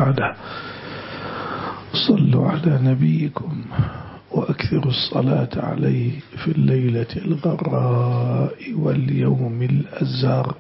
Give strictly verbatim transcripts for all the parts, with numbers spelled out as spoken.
بعده. صلوا على نبيكم وأكثروا الصلاة عليه في الليلة الغراء واليوم الأزار،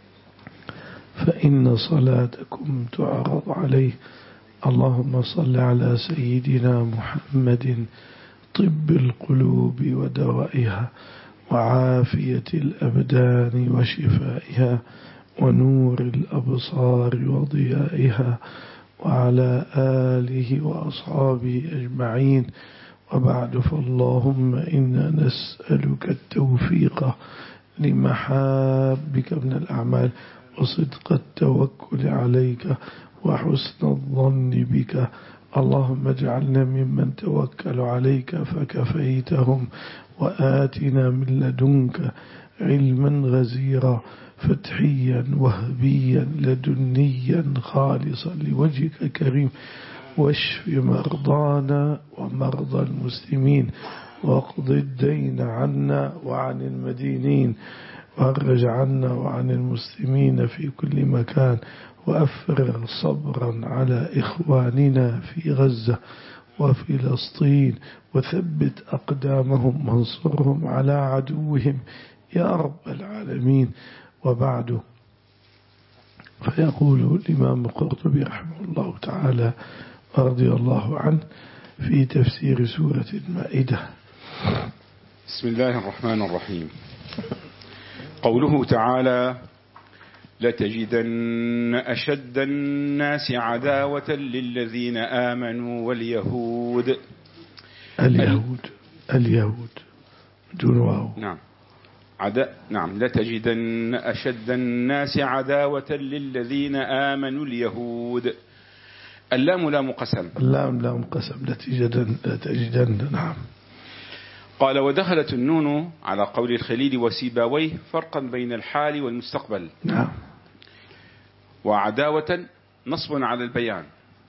فإن صلاتكم تعرض عليه. اللهم صل على سيدنا محمد طب القلوب ودوائها وعافية الأبدان وشفائها ونور الأبصار وضيائها، وعلى آله وأصحابه أجمعين. وبعد، فاللهم إنا نسألك التوفيق لمحابك من الأعمال وصدق التوكل عليك وحسن الظن بك. اللهم اجعلنا ممن توكل عليك فكفيتهم، وآتنا من لدنك علما غزيرا فتحيا وهبيا لدنيا خالصا لوجهك الكريم، واشف مرضانا ومرضى المسلمين، واقض الدين عنا وعن المدينين، وارج عنا وعن المسلمين في كل مكان، وأفرغ صبرا على إخواننا في غزة وفلسطين، وثبت أقدامهم وانصرهم على عدوهم يا رب العالمين. وبعد، فيقول الإمام القرطبي رحمه الله تعالى ورضي الله عنه في تفسير سورة المائدة: بسم الله الرحمن الرحيم. قوله تعالى: لتجدن أشد الناس عداوة للذين آمنوا واليهود. اليهود اليهود دون واو. نعم عدا نعم لتجدن أشد الناس عداوة للذين آمنوا اليهود. اللام لام قسم. اللام لام قسم. لتجدن لتجدن. نعم. قال: ودخلت النون على قول الخليل وسيباويه فرقا بين الحال والمستقبل. نعم. وعداوة نصب على البيان،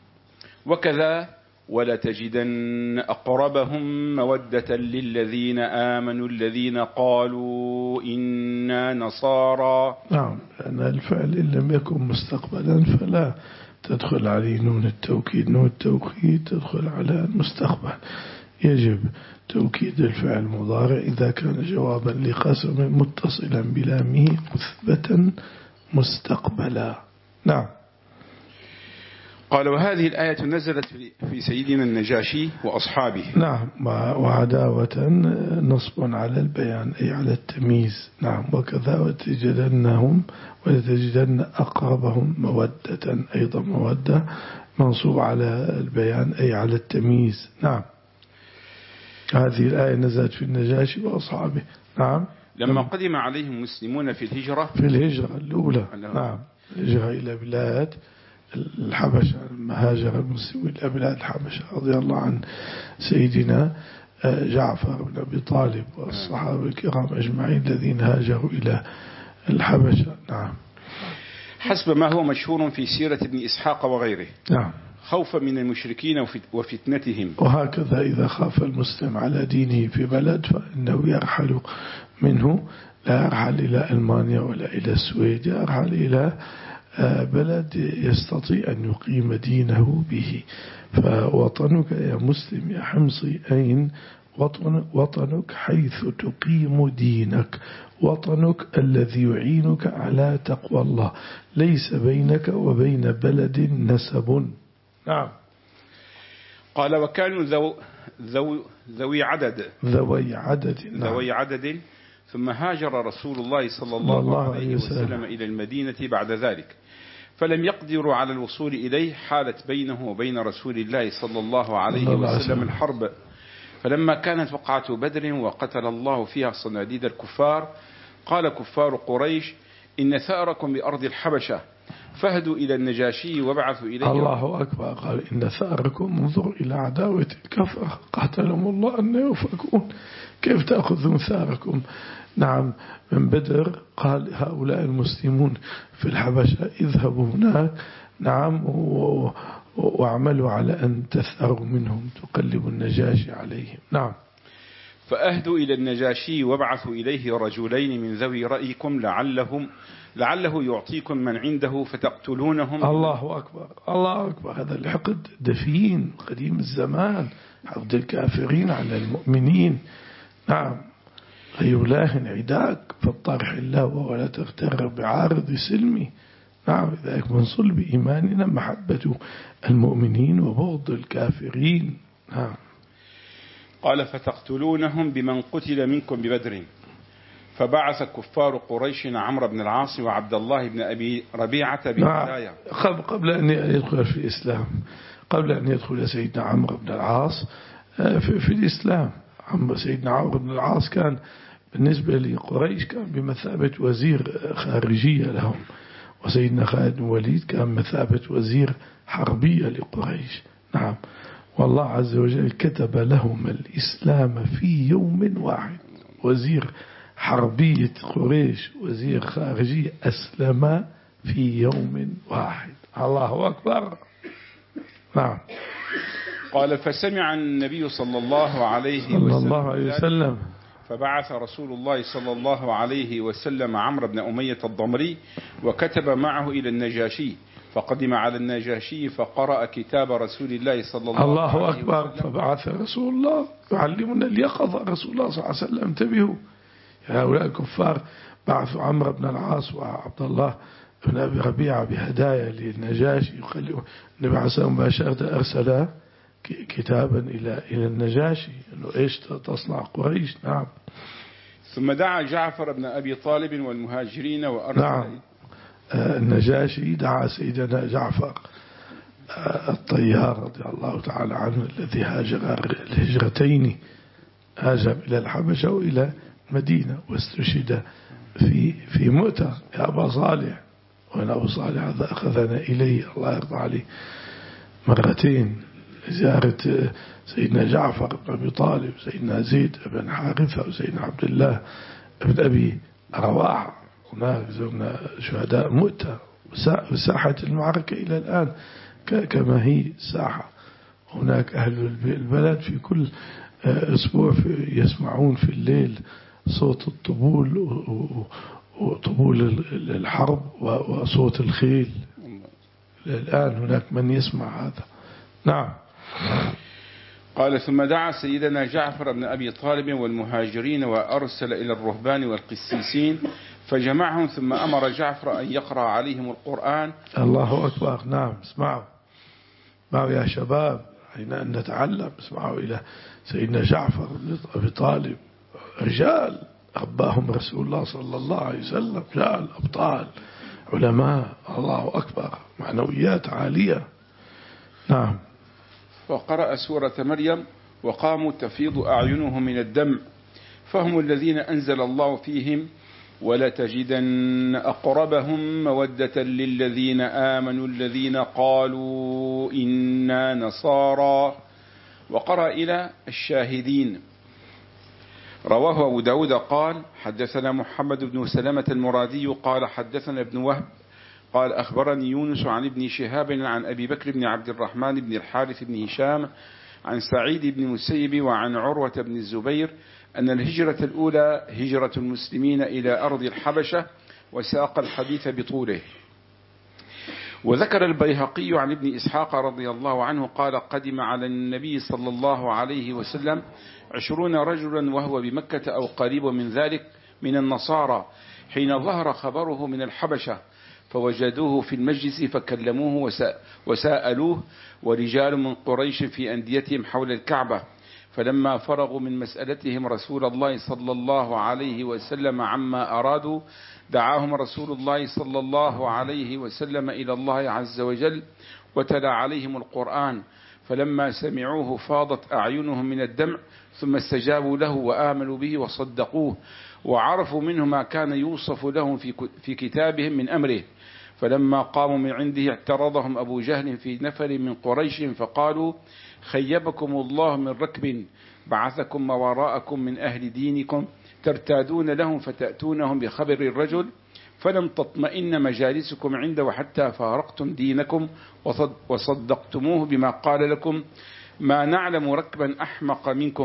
وكذا ولتجدن أقربهم مودة للذين آمنوا الذين قالوا إنا نصارى. نعم، لأن الفعل إن لم يكن مستقبلا فلا تدخل عليه نون التوكيد. نون التوكيد تدخل على المستقبل، يجب توكيد الفعل المضارع إذا كان جوابا لقسم متصلا بلامه مثبتا مستقبلا. نعم. قال: وهذه الآية نزلت في سيدنا النجاشي وأصحابه. نعم. وعداوة نصب على البيان أي على التمييز. نعم. وكذا وتجدنهم ولتجدن أقربهم مودة، أيضا مودة منصوب على البيان أي على التمييز. نعم. هذه الآية نزلت في النجاشي وأصحابه. نعم. لما قدم عليهم المسلمون في الهجرة في الهجرة الأولى. نعم. الهجرة إلى بلاد الحبشة، هاجر المسلمون إلى بلاد الحبشة رضي الله عن سيدنا جعفر بن أبي طالب والصحابة الكرام أجمعين الذين هاجروا إلى الحبشة. نعم. حسب ما هو مشهور في سيرة ابن إسحاق وغيره. نعم. خوفا من المشركين وفتنتهم. وهكذا إذا خاف المسلم على دينه في بلد فإنه يرحل منه، لا يرحل إلى ألمانيا ولا إلى السويد، يرحل إلى بلد يستطيع أن يقيم دينه به. فوطنك يا مسلم يا حمصي أين وطن وطنك؟ حيث تقيم دينك، وطنك الذي يعينك على تقوى الله، ليس بينك وبين بلد نسب. نعم. قال: وكانوا ذو ذو ذوي عدد ذوي عدد. نعم. ذوي عدد ثم هاجر رسول الله صلى الله, الله عليه وسلم, وسلم إلى المدينة بعد ذلك، فلم يقدروا على الوصول إليه، حالت بينه وبين رسول الله صلى الله عليه وسلم الحرب. فلما كانت وقعة بدر وقتل الله فيها صناديد الكفار، قال كفار قريش: إن ثأركم بأرض الحبشة، فاهدوا إلى النجاشي وابعثوا إليه. الله أكبر. قال: إن ثأركم، انظر إلى عداوة الكفر، قاتلهم الله أن يفكون، كيف تأخذون ثأركم؟ نعم. من بدر قال هؤلاء المسلمون في الحبشة اذهبوا هناك، نعم، واعملوا على أن تثأروا منهم، تقلبوا النجاشي عليهم. نعم. فأهدوا إلى النجاشي وابعثوا إليه رجلين من ذوي رأيكم لعلهم لعله يعطيكم من عنده فتقتلونهم. الله أكبر الله أكبر. هذا الحقد دفين قديم الزمان، حقد الكافرين على المؤمنين. نعم. غيولاه عداك فالطرح الله ولا تغتر بعارض سلمي. نعم. ذلك من صلب إيماننا محبة المؤمنين وبغض الكافرين. نعم. قال فتقتلونهم بمن قتل منكم ببدر. فبعث كفار قريش عمرو بن العاص وعبد الله بن أبي ربيعة بهدايا. نعم. قبل أن يدخل في الإسلام، قبل أن يدخل سيدنا عمرو بن العاص في, في الإسلام، سيدنا عمرو بن العاص كان بالنسبة لقريش كان بمثابة وزير خارجية لهم، وسيدنا خالد بن الوليد كان مثابة وزير حربية لقريش. نعم. والله عز وجل كتب لهم الإسلام في يوم واحد. وزير حربية قريش وزير خارجية أسلم في يوم واحد. الله أكبر. نعم. قال فسمع النبي صلى الله عليه صلى وسلم, الله عليه وسلم فبعث رسول الله صلى الله عليه وسلم عمرو بن أمية الضمري وكتب معه إلى النجاشي، فقدم على النجاشي فقرأ كتاب رسول الله صلى الله, الله عليه وسلم. الله أكبر. فبعث رسول الله يعلمنا اليقظة. رسول الله صلى الله عليه وسلم انتبهوا يا هؤلاء الكفار، بعثوا عمرو بن العاص وعبد الله بن أبي ربيعة بهدايا للنجاشي. يخلوا النبي عليه الصلاة والسلام مباشرة أرسل كتابا إلى إلى النجاشي إنه إيش تصنع قريش. نعم. ثم دعا جعفر بن أبي طالب والمهاجرين وأرسل. نعم. النجاشي دعا سيدنا جعفر الطيار رضي الله تعالى عنه الذي هاجر الهجرتين، هاجر إلى الحبشة وإلى المدينة واستشهد في في مؤتة. يا أبا صالح، وأنا أبو صالح هذا أخذنا إليه الله يرضى عليه مرتين زيارة سيدنا جعفر بن أبي طالب، سيدنا زيد بن حارثة وسيدنا عبد الله بن أبي رواحة. هناك زرنا شهداء مؤتة وساحة المعركة إلى الآن كما هي ساحة. هناك أهل البلد في كل أسبوع يسمعون في الليل صوت الطبول وطبول الحرب وصوت الخيل. الآن هناك من يسمع هذا. نعم. قال ثم دعا سيدنا جعفر بن أبي طالب والمهاجرين وأرسل إلى الرهبان والقسيسين فجمعهم، ثم أمر جعفر أن يقرأ عليهم القرآن. الله أكبر. نعم. اسمعوا اسمعوا يا شباب، حين أن نتعلم اسمعوا إلى سيدنا جعفر بن أبي طالب. رجال رباهم رسول الله صلى الله عليه وسلم، رجال أبطال علماء. الله أكبر. معنويات عالية. نعم. وقرأ سورة مريم وقاموا تفيض أعينهم من الدمع فهم الذين أنزل الله فيهم ولا تجدن أقربهم مودة للذين آمنوا الذين قالوا إنا نصارى. وقرأ إلى الشاهدين. رواه أبو داود قال حدثنا محمد بن سلمة المرادي قال حدثنا ابن وهب قال أخبرني يونس عن ابن شهاب عن أبي بكر بن عبد الرحمن بن الحارث بن هشام عن سعيد بن مسيب وعن عروة بن الزبير أن الهجرة الأولى هجرة المسلمين إلى أرض الحبشة، وساق الحديث بطوله. وذكر البيهقي عن ابن إسحاق رضي الله عنه قال قدم على النبي صلى الله عليه وسلم عشرون رجلا وهو بمكة أو قريب من ذلك من النصارى حين ظهر خبره من الحبشة، فوجدوه في المجلس فكلموه وسألوه ورجال من قريش في أنديتهم حول الكعبة، فلما فرغوا من مسألتهم رسول الله صلى الله عليه وسلم عما أرادوا دعاهم رسول الله صلى الله عليه وسلم إلى الله عز وجل وتلا عليهم القرآن، فلما سمعوه فاضت أعينهم من الدمع ثم استجابوا له وآمنوا به وصدقوه وعرفوا منه ما كان يوصف لهم في كتابهم من أمره. فلما قاموا من عنده اعترضهم أبو جهل في نفر من قريش فقالوا خيبكم الله من ركب بعثكم وراءكم من أهل دينكم ترتادون لهم فتأتونهم بخبر الرجل فلم تطمئن مجالسكم عنده حتى فارقتم دينكم وصدقتموه بما قال لكم ما نعلم ركبا أحمق منكم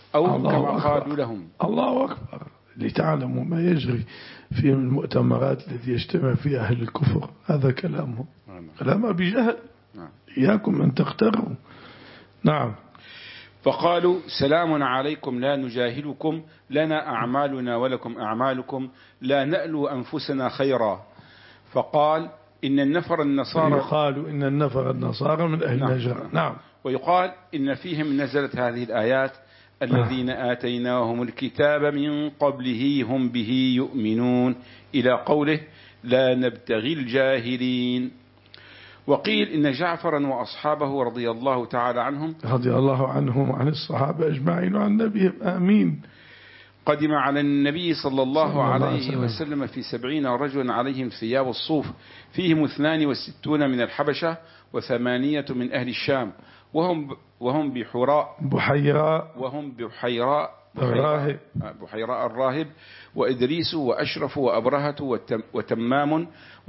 أو كما قالوا لهم. الله أكبر، لتعلموا ما يجري في المؤتمرات التي يجتمع فيها أهل الكفر، هذا كلامهم، كلام أبي جهل. إياكم أن تغتروا. نعم. فقالوا سلام عليكم لا نجاهلكم، لنا أعمالنا ولكم أعمالكم، لا نألو أنفسنا خيرا. فقال إن النفر النصارى، يقال إن النفر النصارى من أهل نعم. نجران. نعم. ويقال إن فيهم نزلت هذه الآيات الذين آتيناهم الكتاب من قبله هم به يؤمنون إلى قوله لا نبتغي الجاهلين. وقيل إن جعفرا وأصحابه رضي الله تعالى عنهم رضي الله عنهم وعن الصحابة أجمعين وعن نبيهم آمين قدم على النبي صلى الله, صلى الله عليه وسلم في سبعين رجلا عليهم ثياب الصوف، فيهم اثنان وستون من الحبشة وثمانية من أهل الشام، وهم وهم بحراء بحيراء وهم بحيراء الراهب بحيراء الراهب وإدريس وأشرف وأبرهة وتمام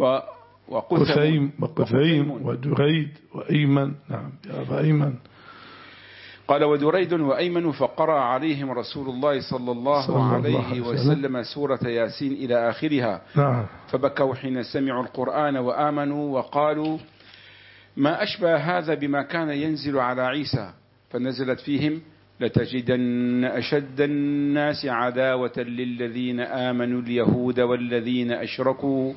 وقثيم وقثيم ودريد وأيمن. نعم يا أبا أيمن. قال ودريد وأيمن، فقرأ عليهم رسول الله صلى الله, صلى الله عليه وسلم سورة ياسين إلى آخرها. نعم. فبكوا حين سمعوا القرآن وآمنوا وقالوا ما أشبه هذا بما كان ينزل على عيسى. فنزلت فيهم لتجدن أشد الناس عداوة للذين آمنوا اليهود والذين أشركوا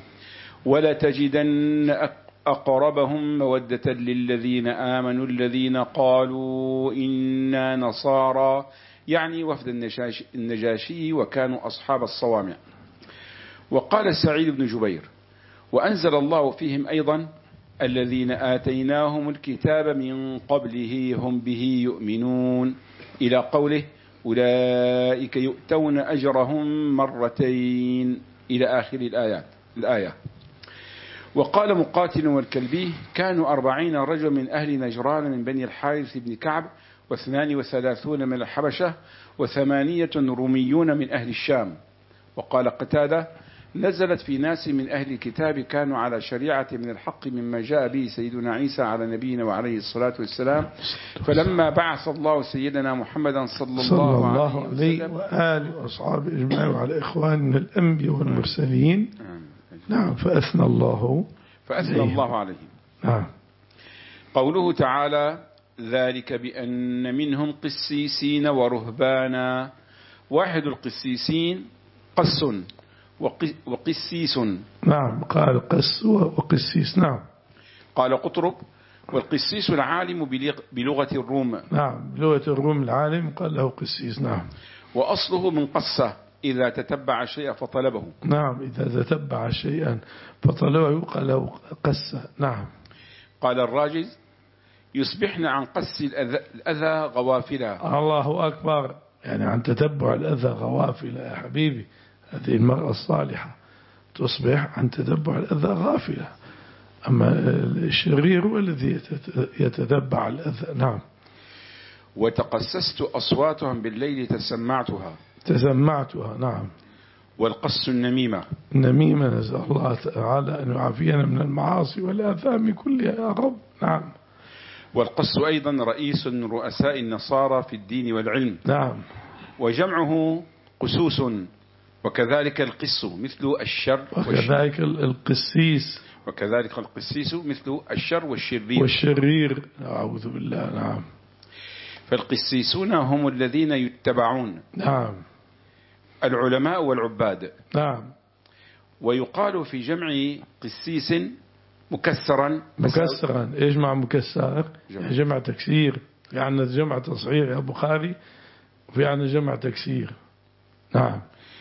ولتجدن أقربهم مودة للذين آمنوا الذين قالوا إنا نصارى، يعني وفد النجاشي وكانوا أصحاب الصوامع. وقال سعيد بن جبير وأنزل الله فيهم أيضا الذين آتيناهم الكتاب من قبله هم به يؤمنون إلى قوله أولئك يؤتون أجرهم مرتين إلى آخر الآيات الآية. وقال مقاتل والكلبي كانوا أربعين رجل من أهل نجران من بني الحارث بن كعب واثنان وثلاثون من الحبشة وثمانية روميون من أهل الشام. وقال قتادة نزلت في ناس من أهل الكتاب كانوا على شريعة من الحق مما جاء به سيدنا عيسى على نبينا وعليه الصلاة والسلام، فلما بعث الله سيدنا محمدا صلى الله, صلى الله عليه وسلم وآله وأصحابه أجمعين وعلى إخواننا الأنبياء والمرسلين. نعم. فأثنى الله فأثنى الله عليهم. نعم. قوله تعالى ذلك بأن منهم قسيسين ورهبانا. واحد القسيسين قس وقسيس. نعم. قال قس وقسيس. نعم. قال قطرب والقسيس العالم بلغة الروم. نعم. بلغة الروم العالم قال له قسيس. نعم. وأصله من قصة إذا تتبع شيئا فطلبه. نعم. إذا تتبع شيئا فطلبه قال له قسة. نعم. قال الراجز يصبحن عن قس الأذى غوافلا. الله أكبر، يعني عن تتبع الأذى غوافلا. يا حبيبي هذه المرأة الصالحة تصبح عن تتبع الأذى غافلة، أما الشرير هو الذي يتتبع الأذى. نعم. وتقسست أصواتهم بالليل تسمعتها تسمعتها. نعم. والقس النميمة. النميمة نسأل الله تعالى أن يعافينا من المعاصي والآثام كلها يا رب. نعم. والقس أيضا رئيس من رؤساء النصارى في الدين والعلم. نعم. وجمعه قسوس، وكذلك القس مثل الشر وكذلك القسيس وكذلك القسيس مثل الشر والشرير والشرير أعوذ بالله. نعم. فالقسيسون هم الذين يتبعون. نعم. العلماء والعباد. نعم. ويقال في جمع قسيس مكسرا. مكسرا إيش مع مكسر؟ جمع, جمع تكسير، في عندنا جمع تصحيح يا بخاري وفي عندنا جمع تكسير. نعم.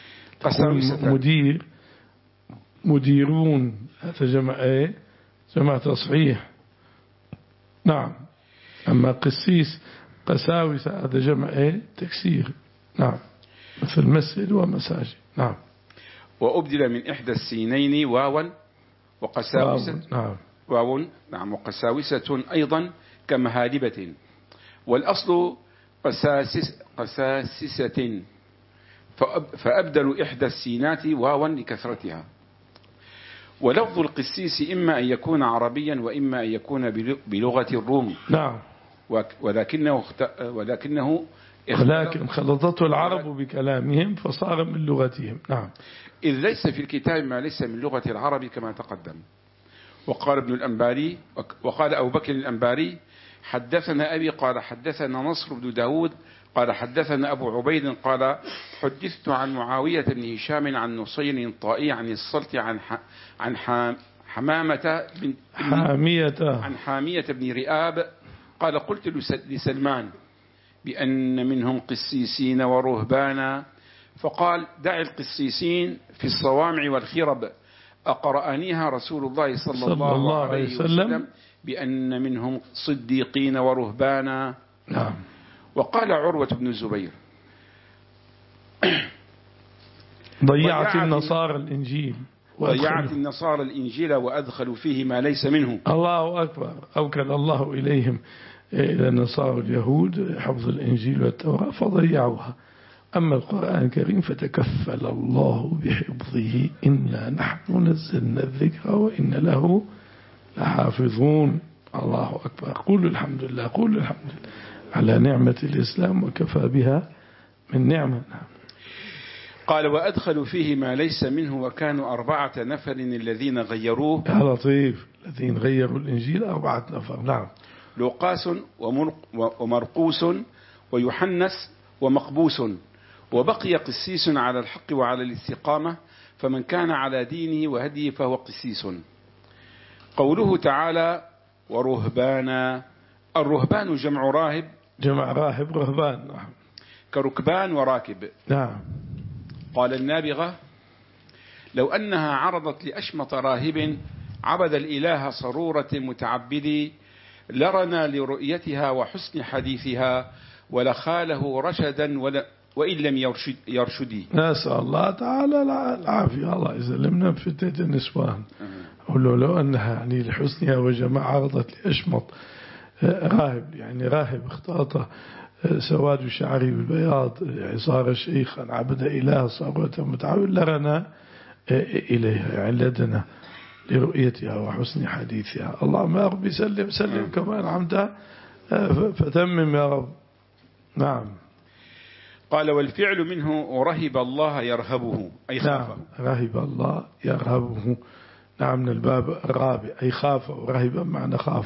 مدير مديرون هذا جمع ايه؟ جمع تصحيح. نعم. أما قسيس قساوسة هذا جمع ايه؟ تكسير. نعم. مثل مسجد ومساجد. نعم. وأبدل من إحدى السينين واوا وقساوسة. نعم. واو. نعم. وقساوسة أيضا كمهالبة. والأصل قساسس قساسسة، فأبدلوا إحدى السينات واوا لكثرتها. ولفظ القسيس إما أن يكون عربيا وإما أن يكون بلغة الروم. نعم. ولكنه ولكنه ولكن خلطته العرب بكلامهم فصار من لغتهم. نعم. إذ ليس في الكتاب ما ليس من لغة العرب كما تقدم. وقال ابن الأنباري وقال أبو بكر الأنباري حدثنا أبي قال حدثنا نصر بن داود قال حدثنا أبو عبيد قال حدثت عن معاوية بن هشام عن نصير طائي عن الصلت عن عن حمامة بن حامية عن حامية بن رئاب قال قلت لسلمان بأن منهم قسيسين ورهبانا فقال دع القسيسين في الصوامع والخرب أقرأنيها رسول الله صلى, صلى الله, الله عليه وسلم, وسلم بأن منهم صديقين ورهبانا. نعم. وقال عروة بن الزبير ضيعت النصارى الإنجيل ضيعت النصارى الإنجيل وأدخلوا فيه ما ليس منه. الله أكبر. أوكل الله إليهم إلى النصارى اليهود حفظ الإنجيل والتوراة فضيعوها. أما القرآن الكريم فتكفل الله بحفظه إنا نحن نزلنا الذكر وإن له لحافظون. الله أكبر. قولوا الحمد لله. قولوا الحمد لله على نعمة الإسلام وكفى بها من نعمة. قال وأدخلوا فيه ما ليس منه وكانوا أربعة نفر الذين غيروه. يا لطيف. الذين غيروا الإنجيل أربعة نفر. نعم. لوقاس ومرقوس ويوحنس ومقبوس وبقي قسيس على الحق وعلى الاستقامة فمن كان على دينه وهديه فهو قسيس. قوله تعالى ورهبانا الرهبان جمع راهب جمع راهب رهبان. نعم. كركبان وراكب. نعم. قال النابغة لو أنها عرضت لأشمط راهب عبد الإله صرورة متعبد لرنا لرؤيتها وحسن حديثها ولخاله رشدا وإن لم يرشد يرشدي. نسأل الله تعالى العافية. الله يسلمنا بفتنة النسوان. أقول لو أنها يعني لحسنها وجماعة عرضت لأشمط راهب يعني راهب اختلط سواد شعري بالبياض يعني صار شيخا عبد إله صاروا متعود لرنا إليها يعني لدنا لرؤيتها وحسن حديثها. اللهم يا رب سلم سلم كمان عمدا فتمم يا رب. نعم. قال والفعل منه رهب الله يرهبه أي خافه. نعم. رهب الله يرهبه. نعم. من الباب الرابع أي خاف ورهبا معنى خاف.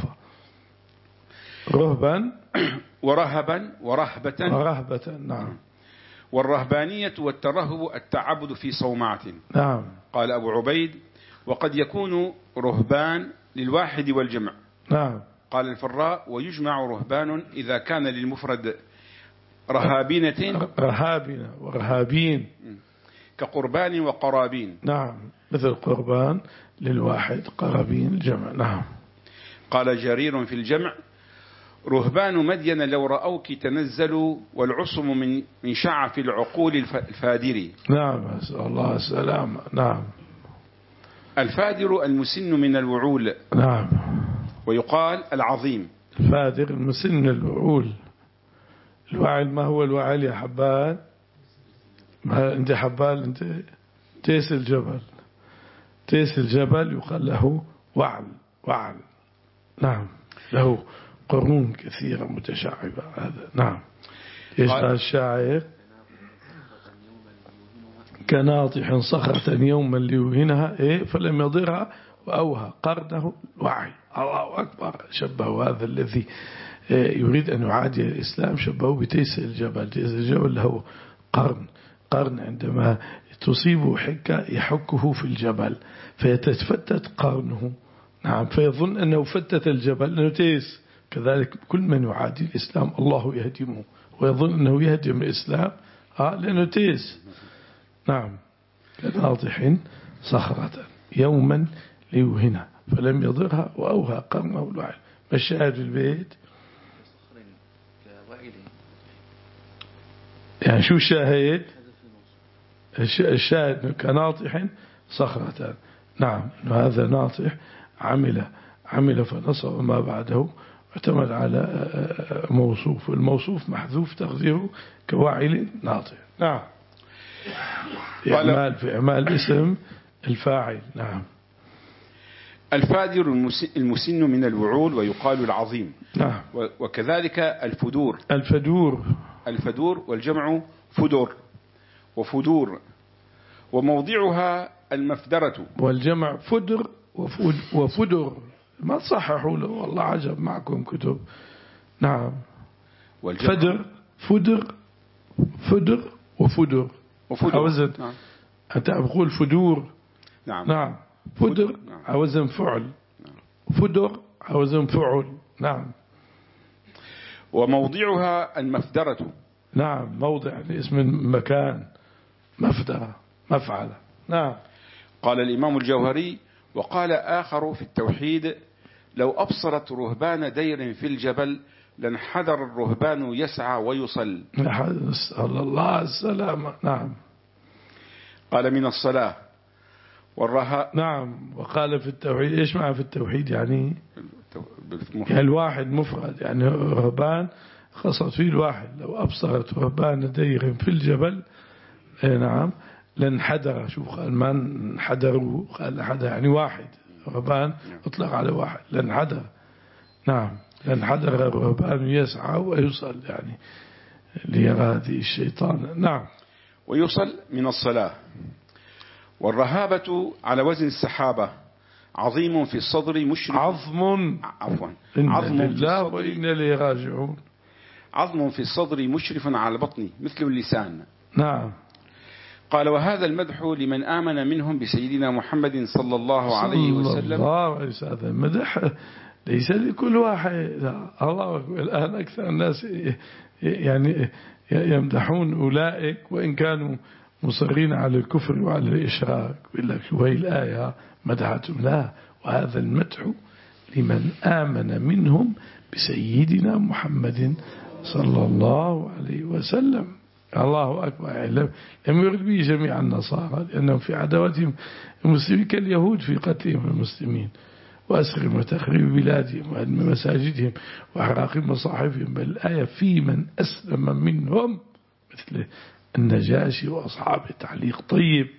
رهبا ورهبا ورهبة ورهبة. نعم. والرهبانية والترهب التعبد في صومعة. نعم. قال أبو عبيد وقد يكون رهبان للواحد والجمع. نعم. قال الفراء ويجمع رهبان إذا كان للمفرد رهابينة رهابين ورهابين كقربان وقرابين. نعم. مثل قربان للواحد قرابين الجمع. نعم. قال جرير في الجمع رهبان مدين لو رأوك تنزلوا والعصم من من شعف العقول الفادر. نعم. أسأل الله السلامة. نعم. الفادر المسن من الوعول. نعم. ويقال العظيم. الفادر المسن من الوعول. الوعل ما هو الوعل يا حبان؟ ما انت حبان انت تيس الجبل. تيس الجبل يقال له وعل. وعل. نعم. له قرون كثيرة متشعبة. هذا. نعم. ايش قال الشاعر كناطح صخرة يوما ليوهنها إيه فلم يضرها وأوهى قرنه الوعي. الله أكبر. شبهوا هذا الذي يريد أن يعادي الإسلام شبهوا بتيس الجبل. تيس الجبل له قرن. قرن عندما تصيبه حكة يحكه في الجبل فيتفتت قرنه. نعم. فيظن أنه فتت الجبل لأنه تيس. كذلك كل من يعادي الإسلام الله يهدمه ويظن أنه يهدم الإسلام آه لأنه تيس. نعم. كناطح صخرة يوما ليوهنها فلم يضرها وأوهى قرنه الوعي. مشاهد في البيت يعني شو الشاهد الشاهد كناطح صخرة. نعم. هذا ناطح عمل عمل فنصب ما بعده اعتمد على موصوف. الموصوف محذوف تقديره كواعل ناطح. نعم. إعمال في إعمال اسم الفاعل. نعم. الفادر المسن من الوعول ويقال العظيم. نعم. وكذلك الفدور. الفدور الفدور، والجمع فدور وفدور. وموضعها المفدرة، والجمع فدر وفدر. ما تصححوا له والله، عجب معكم كتب. نعم. فدر فدر فدر وفدر وفدر. نعم. حتى أقول فدور. نعم. نعم. فدر عوزن فعل. نعم. فدر عوزن فعل. نعم. وموضعها المفدرة. نعم. موضع يعني اسم مكان، مفدرة مفعل. نعم. قال الإمام الجوهري: وقال آخر في التوحيد: لو أبصرت رهبان دير في الجبل لانحدر الرهبان يسعى ويصل. نسأل الله السلامة. نعم. قال: من الصلاة والرهاء. نعم. وقال في التوحيد، إيش معنى في التوحيد؟ يعني يعني الواحد مفرد، يعني رهبان خصت فيه الواحد. لو أبصرت رهبان دير في الجبل، نعم، لانحدر. شوف قال ما انحدروا، قال حدر يعني واحد. رهبان اطلق على واحد. لانحدر. نعم. لانحدر الرهبان يسعى ويصل، يعني ليرادي الشيطان. نعم. ويصل من الصلاة. والرهابة على وزن السحابة، عظيم في الصدر مشرف. عظم عفوا عظم الله وإن إليه راجعون. عظم في الصدر مشرف على البطن مثل اللسان. نعم. قال: وهذا المدح لمن آمن منهم بسيدنا محمد صلى الله عليه وسلم. صلى الله عليه وسلم. هذا المدح ليس لكل واحد. الله أكبر. الآن أكثر الناس يعني يمدحون أولئك وإن كانوا مصرين على الكفر وعلى الإشراك، يقول لك شو هي الآية مدحتهم. لا، وهذا المدح لمن آمن منهم بسيدنا محمد صلى الله عليه وسلم. الله أكبر. لم يرد به جميع النصارى، لأنهم في عداوتهم المسلمين كاليهود في قتلهم المسلمين وأسرهم وتخريب بلادهم وهدم مساجدهم وإحراق مصاحفهم. بل الآية في من أسلم منهم مثل النجاشي وأصحابه. تعليق طيب.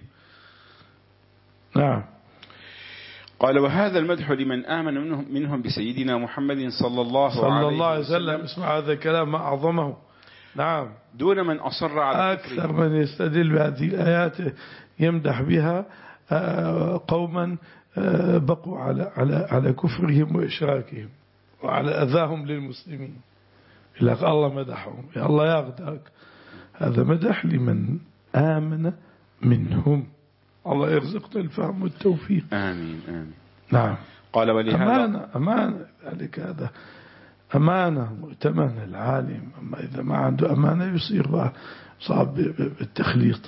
نعم. قال: وهذا المدح لمن آمن منهم, منهم بسيدنا محمد صلى الله, صلى عليه, الله عليه وسلم. وسلم. اسمع هذا الكلام ما أعظمه. نعم. دون من أصر على أكثر كفره. من يستدل بهذه الآيات يمدح بها قوما بقوا على على على كفرهم وإشراكهم وعلى أذاهم للمسلمين. يقول لك الله مدحهم، يا الله ياخذك. هذا مدح لمن آمن منهم. الله يرزقنا الفهم والتوفيق. آمين آمين. نعم. قال: ولهذا أمانة أمانة ذلك هذا أمانة مؤتمنة العالم. أما إذا ما عنده أمانة يصير صعب بالتخليط.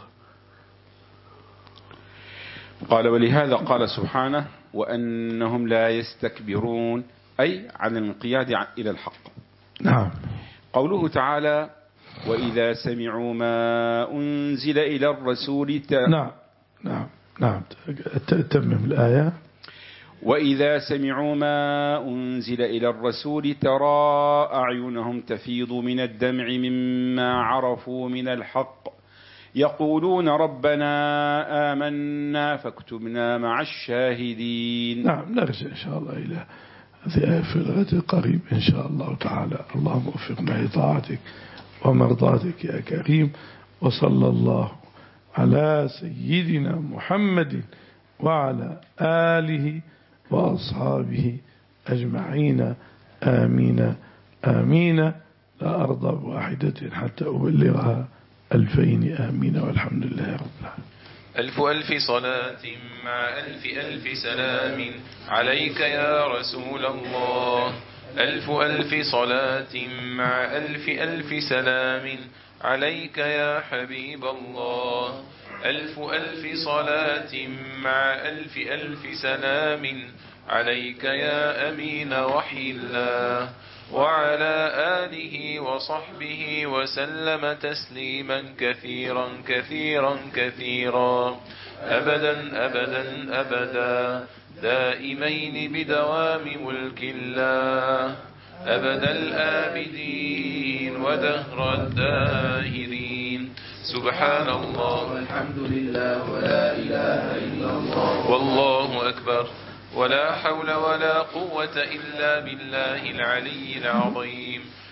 قال: ولهذا قال سبحانه: وأنهم لا يستكبرون، أي عن الانقياد إلى الحق. نعم. قوله تعالى: وإذا سمعوا ما أنزل إلى الرسول ت... نعم نعم نعم تتمم الآية. وإذا سمعوا ما أنزل إلى الرسول ترى أعينهم تفيض من الدمع مما عرفوا من الحق يقولون ربنا آمنا فاكتبنا مع الشاهدين. نعم. نرجع إن شاء الله إلى هذه في الغد القريب إن شاء الله تعالى. اللهم وفقنا لطاعتك ومرضاتك يا كريم. وصلى الله على سيدنا محمد وعلى آله وأصحابه أجمعين. آمين آمين. لا أرضى بواحدة حتى أبلغها ألفين. آمين والحمد لله رب العالمين. ألف ألف صلاة مع ألف ألف سلام عليك يا رسول الله. ألف ألف صلاة مع ألف ألف سلام عليك يا حبيب الله. ألف ألف صلاة مع ألف ألف سلام عليك يا أمين وحي الله وعلى آله وصحبه وسلم تسليما كثيرا كثيرا كثيرا أبدا أبدا أبدا دائمين بدوام ملك الله أبد الآبدين ودهر الداهرين. سبحان الله والحمد لله ولا إله إلا الله والله أكبر ولا حول ولا قوة إلا بالله العلي العظيم.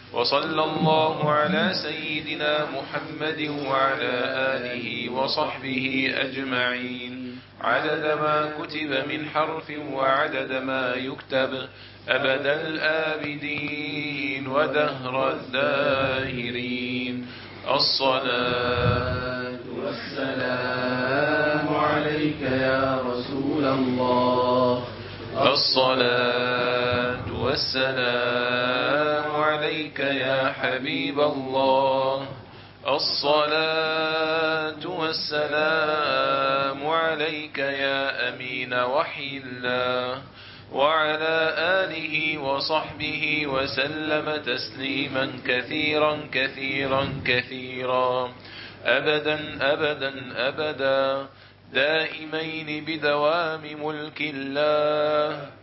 وصلى الله على سيدنا محمد وعلى آله وصحبه أجمعين عدد ما كتب من حرف وعدد ما يكتب أبد الآبدين ودهر الداهرين. الصلاة والسلام عليك يا رسول الله. الصلاة والسلام عليك يا حبيب الله. الصلاة والسلام عليك يا أمين وحي الله وعلى آله وصحبه وسلم تسليما كثيرا كثيرا كثيرا أبدا أبدا أبدا دائمين بدوام ملك الله